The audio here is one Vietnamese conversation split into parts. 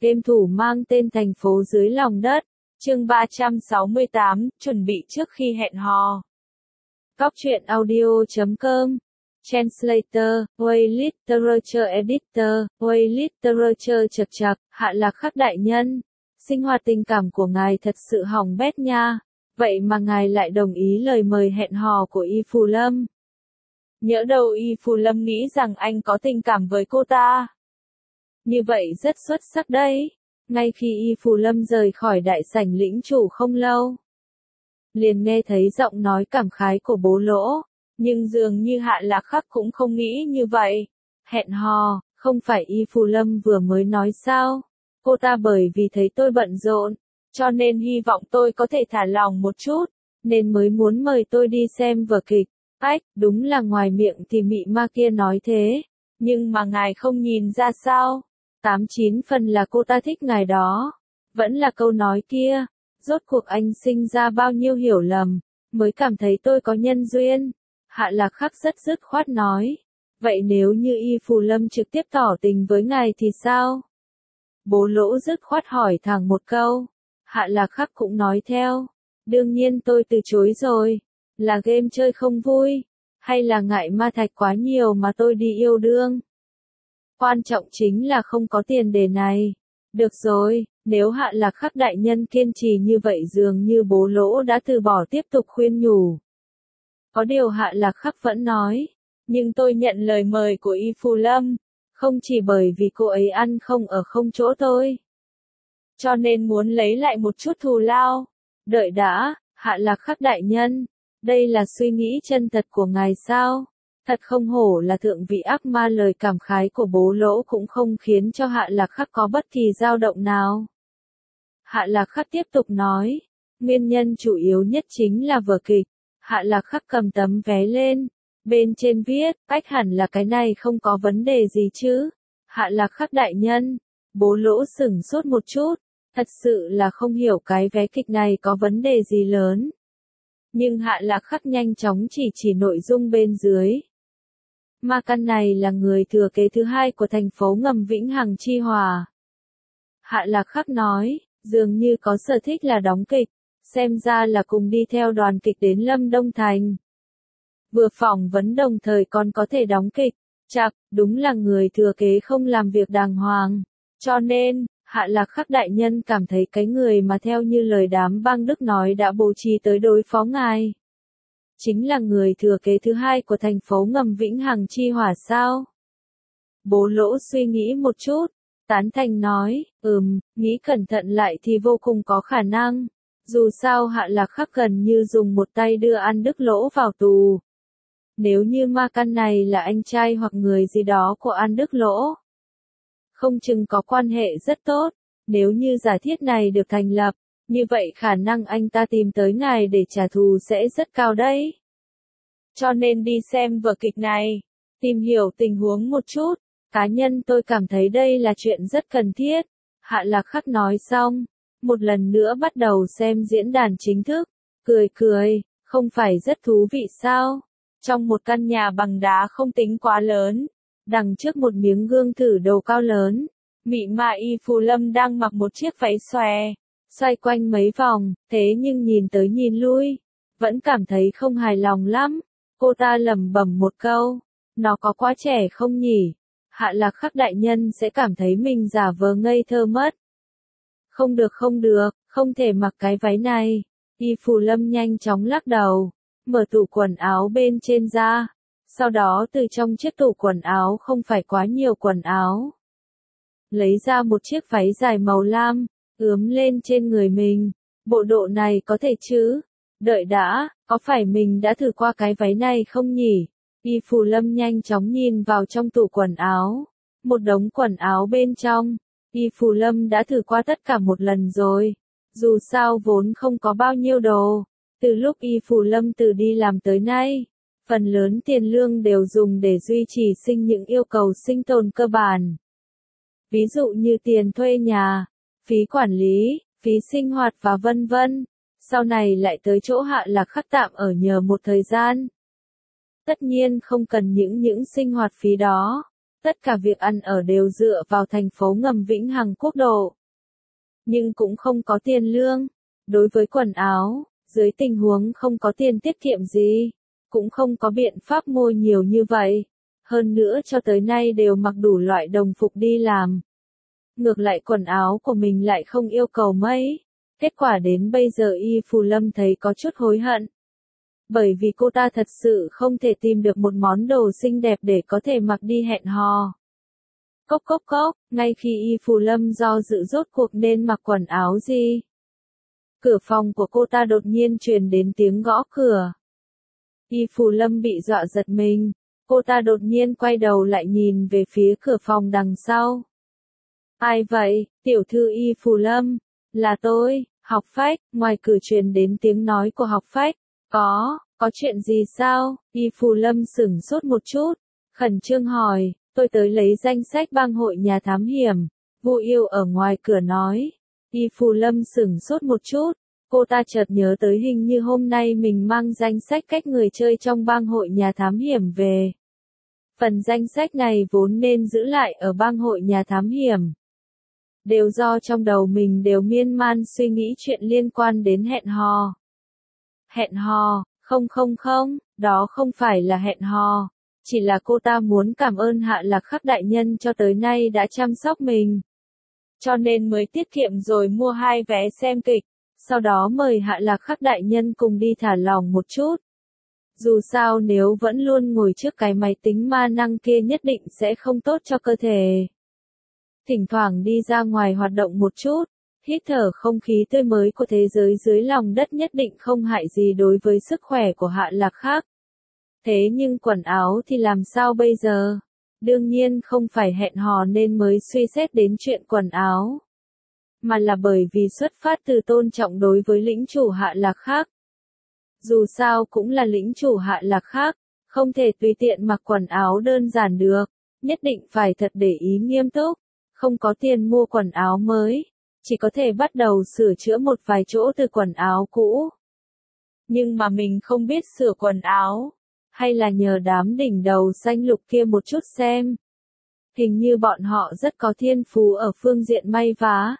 Game thủ mang tên thành phố dưới lòng đất. Chương 368, chuẩn bị trước khi hẹn hò. Góc truyện audio.com. Translator, Way Literature Editor, Way Literature chật chật, Hạ Lạc Khắc đại nhân. Sinh hoạt tình cảm của ngài thật sự hỏng bét nha. Vậy mà ngài lại đồng ý lời mời hẹn hò của Y Phù Lâm. Nhỡ đâu Y Phù Lâm nghĩ rằng anh có tình cảm với cô ta. Như vậy rất xuất sắc đấy. Ngay khi Y Phù Lâm rời khỏi đại sảnh lĩnh chủ không lâu, liền nghe thấy giọng nói cảm khái của Bố Lỗ, nhưng dường như Hạ Lạc Khắc cũng không nghĩ như vậy. Hẹn hò, không phải Y Phù Lâm vừa mới nói sao? Cô ta bởi vì thấy tôi bận rộn, cho nên hy vọng tôi có thể thả lỏng một chút, nên mới muốn mời tôi đi xem vở kịch. Ách, đúng là ngoài miệng thì mị ma kia nói thế, nhưng mà ngài không nhìn ra sao? 89 phần là cô ta thích ngài đó. Vẫn là câu nói kia, rốt cuộc anh sinh ra bao nhiêu hiểu lầm, mới cảm thấy tôi có nhân duyên. Hạ Lạc Khắc rất dứt khoát nói. Vậy nếu như Y Phù Lâm trực tiếp tỏ tình với ngài thì sao? Bố Lỗ dứt khoát hỏi thẳng một câu. Hạ Lạc Khắc cũng nói theo. Đương nhiên tôi từ chối rồi. Là game chơi không vui, hay là ngại ma thạch quá nhiều mà tôi đi yêu đương? Quan trọng chính là không có tiền đề này. Được rồi, nếu Hạ Lạc Khắc đại nhân kiên trì như vậy dường như Bố Lỗ đã từ bỏ tiếp tục khuyên nhủ. Có điều Hạ Lạc Khắc vẫn nói, nhưng tôi nhận lời mời của Y Phù Lâm, không chỉ bởi vì cô ấy ăn không ở không chỗ tôi, cho nên muốn lấy lại một chút thù lao. Đợi đã, Hạ Lạc Khắc đại nhân, đây là suy nghĩ chân thật của ngài sao? Thật không hổ là thượng vị ác ma. Lời cảm khái của Bố Lỗ cũng không khiến cho Hạ Lạc Khắc có bất kỳ dao động nào. Hạ Lạc Khắc tiếp tục nói, nguyên nhân chủ yếu nhất chính là vở kịch. Hạ Lạc Khắc cầm tấm vé lên, bên trên viết, ách hẳn là cái này không có vấn đề gì chứ? Hạ Lạc Khắc đại nhân. Bố Lỗ sửng sốt một chút, thật sự là không hiểu cái vé kịch này có vấn đề gì lớn. Nhưng Hạ Lạc Khắc nhanh chóng chỉ nội dung bên dưới. Ma căn này là người thừa kế thứ hai của thành phố ngầm Vĩnh Hằng Chi Hòa. Hạ Lạc Khắc nói, dường như có sở thích là đóng kịch, xem ra là cùng đi theo đoàn kịch đến Lâm Đông Thành. Vừa phỏng vấn đồng thời còn có thể đóng kịch, chạc, đúng là người thừa kế không làm việc đàng hoàng. Cho nên, Hạ Lạc Khắc đại nhân cảm thấy cái người mà theo như lời đám bang Đức nói đã bố trí tới đối phó ngài, chính là người thừa kế thứ hai của thành phố ngầm Vĩnh Hằng Chi Hỏa sao? Bố Lỗ suy nghĩ một chút, tán thành nói, nghĩ cẩn thận lại thì vô cùng có khả năng. Dù sao Hạ Lạc Khắc gần như dùng một tay đưa An Đức Lỗ vào tù. Nếu như ma căn này là anh trai hoặc người gì đó của An Đức Lỗ, không chừng có quan hệ rất tốt. Nếu như giả thiết này được thành lập, như vậy khả năng anh ta tìm tới ngài để trả thù sẽ rất cao đấy. Cho nên đi xem vở kịch này, tìm hiểu tình huống một chút. Cá nhân tôi cảm thấy đây là chuyện rất cần thiết. Hạ Lạc Khắc nói xong, một lần nữa bắt đầu xem diễn đàn chính thức. Cười, không phải rất thú vị sao? Trong một căn nhà bằng đá không tính quá lớn, đằng trước một miếng gương thử đồ cao lớn, mị ma Y Phù Lâm đang mặc một chiếc váy xòe, xoay quanh mấy vòng, thế nhưng nhìn tới nhìn lui, vẫn cảm thấy không hài lòng lắm. Cô ta lẩm bẩm một câu, nó có quá trẻ không nhỉ? Hạ Lạc Khắc đại nhân sẽ cảm thấy mình giả vờ ngây thơ mất. Không được, không thể mặc cái váy này. Y Phù Lâm nhanh chóng lắc đầu, mở tủ quần áo bên trên ra, sau đó từ trong chiếc tủ quần áo không phải quá nhiều quần áo, lấy ra một chiếc váy dài màu lam, ướm lên trên người mình. Bộ độ này có thể chứ? Đợi đã, có phải mình đã thử qua cái váy này không nhỉ? Y Phù Lâm nhanh chóng nhìn vào trong tủ quần áo, một đống quần áo bên trong. Y Phù Lâm đã thử qua tất cả một lần rồi. Dù sao vốn không có bao nhiêu đồ. Từ lúc Y Phù Lâm từ đi làm tới nay, phần lớn tiền lương đều dùng để duy trì những yêu cầu sinh tồn cơ bản. Ví dụ như tiền thuê nhà, phí quản lý, phí sinh hoạt và vân vân. Sau này lại tới chỗ Hạ Lạc Khắc tạm ở nhờ một thời gian. Tất nhiên không cần những sinh hoạt phí đó. Tất cả việc ăn ở đều dựa vào thành phố ngầm Vĩnh Hằng Quốc độ. Nhưng cũng không có tiền lương. Đối với quần áo, dưới tình huống không có tiền tiết kiệm gì, cũng không có biện pháp mua nhiều như vậy. Hơn nữa cho tới nay đều mặc đủ loại đồng phục đi làm. Ngược lại quần áo của mình lại không yêu cầu mấy. Kết quả đến bây giờ Y Phù Lâm thấy có chút hối hận. Bởi vì cô ta thật sự không thể tìm được một món đồ xinh đẹp để có thể mặc đi hẹn hò. Cốc cốc cốc, ngay khi Y Phù Lâm do dự rốt cuộc nên mặc quần áo gì. Cửa phòng của cô ta đột nhiên truyền đến tiếng gõ cửa. Y Phù Lâm bị dọa giật mình, cô ta đột nhiên quay đầu lại nhìn về phía cửa phòng đằng sau. Ai vậy, tiểu thư Y Phù Lâm? Là tôi, Học Phách, ngoài cửa truyền đến tiếng nói của Học Phách. Có chuyện gì sao? Y Phù Lâm sửng sốt một chút, khẩn trương hỏi, tôi tới lấy danh sách bang hội nhà thám hiểm. Vu Yêu ở ngoài cửa nói. Y Phù Lâm sửng sốt một chút, cô ta chợt nhớ tới hình như hôm nay mình mang danh sách cách người chơi trong bang hội nhà thám hiểm về. Phần danh sách này vốn nên giữ lại ở bang hội nhà thám hiểm. Đều do trong đầu mình đều miên man suy nghĩ chuyện liên quan đến hẹn hò. Hẹn hò, không, đó không phải là hẹn hò. Chỉ là cô ta muốn cảm ơn Hạ Lạc Khắc đại nhân cho tới nay đã chăm sóc mình. Cho nên mới tiết kiệm rồi mua 2 vé xem kịch, sau đó mời Hạ Lạc Khắc đại nhân cùng đi thả lỏng một chút. Dù sao nếu vẫn luôn ngồi trước cái máy tính ma năng kia nhất định sẽ không tốt cho cơ thể. Thỉnh thoảng đi ra ngoài hoạt động một chút, hít thở không khí tươi mới của thế giới dưới lòng đất nhất định không hại gì đối với sức khỏe của Hạ Lạc Khắc. Thế nhưng quần áo thì làm sao bây giờ? Đương nhiên không phải hẹn hò nên mới suy xét đến chuyện quần áo. Mà là bởi vì xuất phát từ tôn trọng đối với lĩnh chủ Hạ Lạc Khắc. Dù sao cũng là lĩnh chủ Hạ Lạc Khắc, không thể tùy tiện mặc quần áo đơn giản được, nhất định phải thật để ý nghiêm túc, không có tiền mua quần áo mới, chỉ có thể bắt đầu sửa chữa một vài chỗ từ quần áo cũ. Nhưng mà mình không biết sửa quần áo, hay là nhờ đám đỉnh đầu xanh lục kia một chút xem. Hình như bọn họ rất có thiên phú ở phương diện may vá.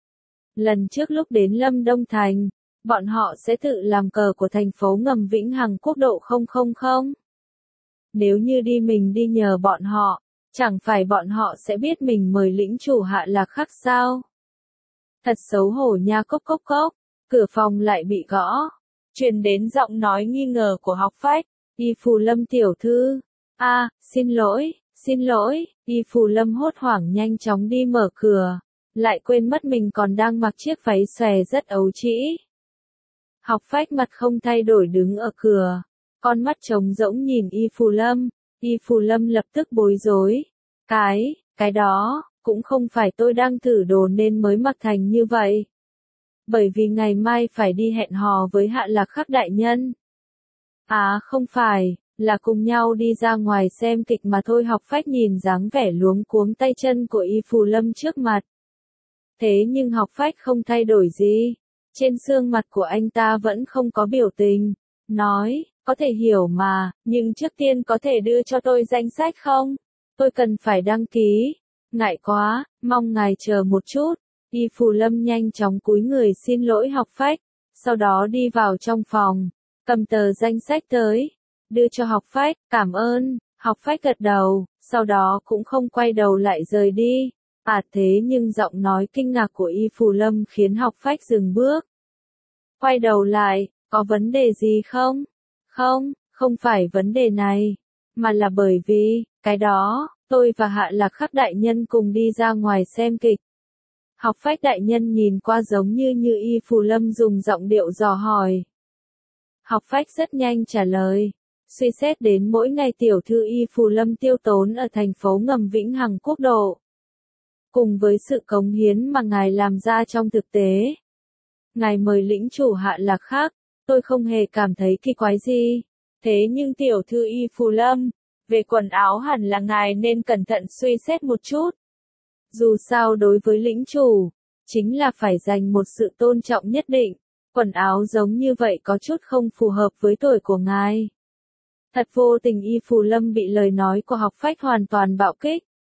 Lần trước lúc đến Lâm Đông Thành, bọn họ sẽ tự làm cờ của thành phố ngầm Vĩnh Hằng Quốc độ 000. Nếu như mình đi nhờ bọn họ, chẳng phải bọn họ sẽ biết mình mời lĩnh chủ Hạ Lạc Khắc sao? Thật xấu hổ nha. Cốc cốc cốc, cửa phòng lại bị gõ. Truyền đến giọng nói nghi ngờ của Học Phách. Y Phù Lâm tiểu thư. Xin lỗi. Y Phù Lâm hốt hoảng nhanh chóng đi mở cửa. Lại quên mất mình còn đang mặc chiếc váy xòe rất ấu trĩ. Học Phách mặt không thay đổi đứng ở cửa. Con mắt trống rỗng nhìn Y Phù Lâm. Y Phù Lâm lập tức bối rối. Cái đó, cũng không phải tôi đang thử đồ nên mới mặc thành như vậy. Bởi vì ngày mai phải đi hẹn hò với Hạ Lạc Khắc đại nhân. Không phải, là cùng nhau đi ra ngoài xem kịch mà thôi. Học Phách nhìn dáng vẻ luống cuống tay chân của Y Phù Lâm trước mặt. Thế nhưng Học Phách không thay đổi gì. Trên xương mặt của anh ta vẫn không có biểu tình. Nói, có thể hiểu mà, nhưng trước tiên có thể đưa cho tôi danh sách không? Tôi cần phải đăng ký. Ngại quá, mong ngài chờ một chút. Y Phù Lâm nhanh chóng cúi người xin lỗi Học Phách. Sau đó đi vào trong phòng, cầm tờ danh sách tới, đưa cho Học Phách, cảm ơn. Học Phách gật đầu, sau đó cũng không quay đầu lại rời đi. Thế nhưng giọng nói kinh ngạc của Y Phù Lâm khiến Học Phách dừng bước. Quay đầu lại, có vấn đề gì không? Không phải vấn đề này, mà là bởi vì, cái đó, tôi và Hạ Lạc Khắc đại nhân cùng đi ra ngoài xem kịch. Học Phách đại nhân nhìn qua giống như Y Phù Lâm dùng giọng điệu dò hỏi. Học Phách rất nhanh trả lời. Suy xét đến mỗi ngày tiểu thư Y Phù Lâm tiêu tốn ở thành phố ngầm Vĩnh Hằng Quốc độ. Cùng với sự cống hiến mà ngài làm ra trong thực tế. Ngài mời lĩnh chủ Hạ Lạc Khắc, tôi không hề cảm thấy kỳ quái gì. Thế nhưng tiểu thư Y Phù Lâm, về quần áo hẳn là ngài nên cẩn thận suy xét một chút. Dù sao đối với lĩnh chủ, chính là phải dành một sự tôn trọng nhất định. Quần áo giống như vậy có chút không phù hợp với tuổi của ngài. Thật vô tình Y Phù Lâm bị lời nói của Học Phách hoàn toàn bạo kích.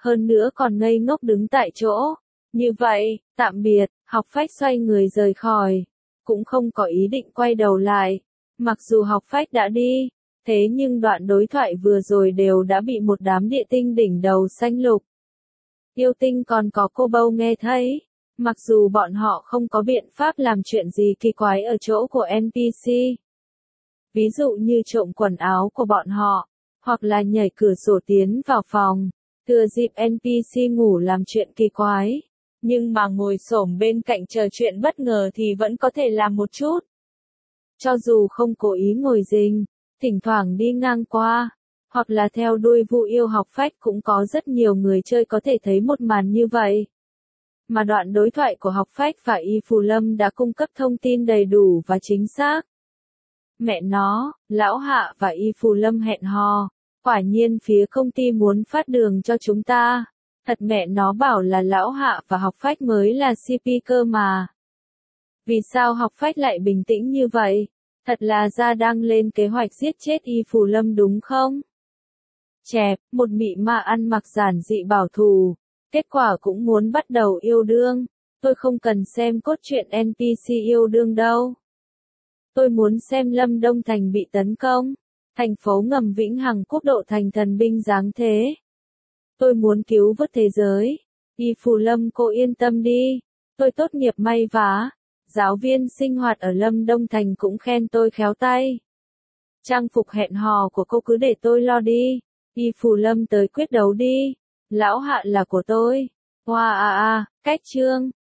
hơn nữa còn ngây ngốc đứng tại chỗ. Như vậy, tạm biệt, Học Phách xoay người rời khỏi, cũng không có ý định quay đầu lại. Mặc dù Học Phách đã đi, thế nhưng đoạn đối thoại vừa rồi đều đã bị một đám địa tinh đỉnh đầu xanh lục. Yêu tinh còn có cô bâu nghe thấy. Mặc dù bọn họ không có biện pháp làm chuyện gì kỳ quái ở chỗ của NPC. Ví dụ như trộm quần áo của bọn họ, hoặc là nhảy cửa sổ tiến vào phòng, thừa dịp NPC ngủ làm chuyện kỳ quái. Nhưng mà ngồi xổm bên cạnh chờ chuyện bất ngờ thì vẫn có thể làm một chút. Cho dù không cố ý ngồi rình, thỉnh thoảng đi ngang qua, hoặc là theo đuôi Vu Yêu Học Phách cũng có rất nhiều người chơi có thể thấy một màn như vậy. Mà đoạn đối thoại của Học Phách và Y Phù Lâm đã cung cấp thông tin đầy đủ và chính xác. Mẹ nó, Lão Hạ và Y Phù Lâm hẹn hò, quả nhiên phía công ty muốn phát đường cho chúng ta. Thật mẹ nó bảo là Lão Hạ và Học Phách mới là CP cơ mà. Vì sao Học Phách lại bình tĩnh như vậy? Thật là ra đang lên kế hoạch giết chết Y Phù Lâm đúng không? Chẹp, một mị ma ăn mặc giản dị bảo thủ, kết quả cũng muốn bắt đầu yêu đương. Tôi không cần xem cốt truyện NPC yêu đương đâu. Tôi muốn xem Lâm Đông Thành bị tấn công, thành phố ngầm vĩnh hằng quốc độ thành thần binh giáng thế. Tôi muốn cứu vớt thế giới. Y Phù Lâm cô yên tâm đi, tôi tốt nghiệp may vá. Giáo viên sinh hoạt ở Lâm Đông Thành cũng khen tôi khéo tay. Trang phục hẹn hò của cô cứ để tôi lo đi. Y Phù Lâm tới quyết đấu đi. Lão Hạ là của tôi. Cách chương.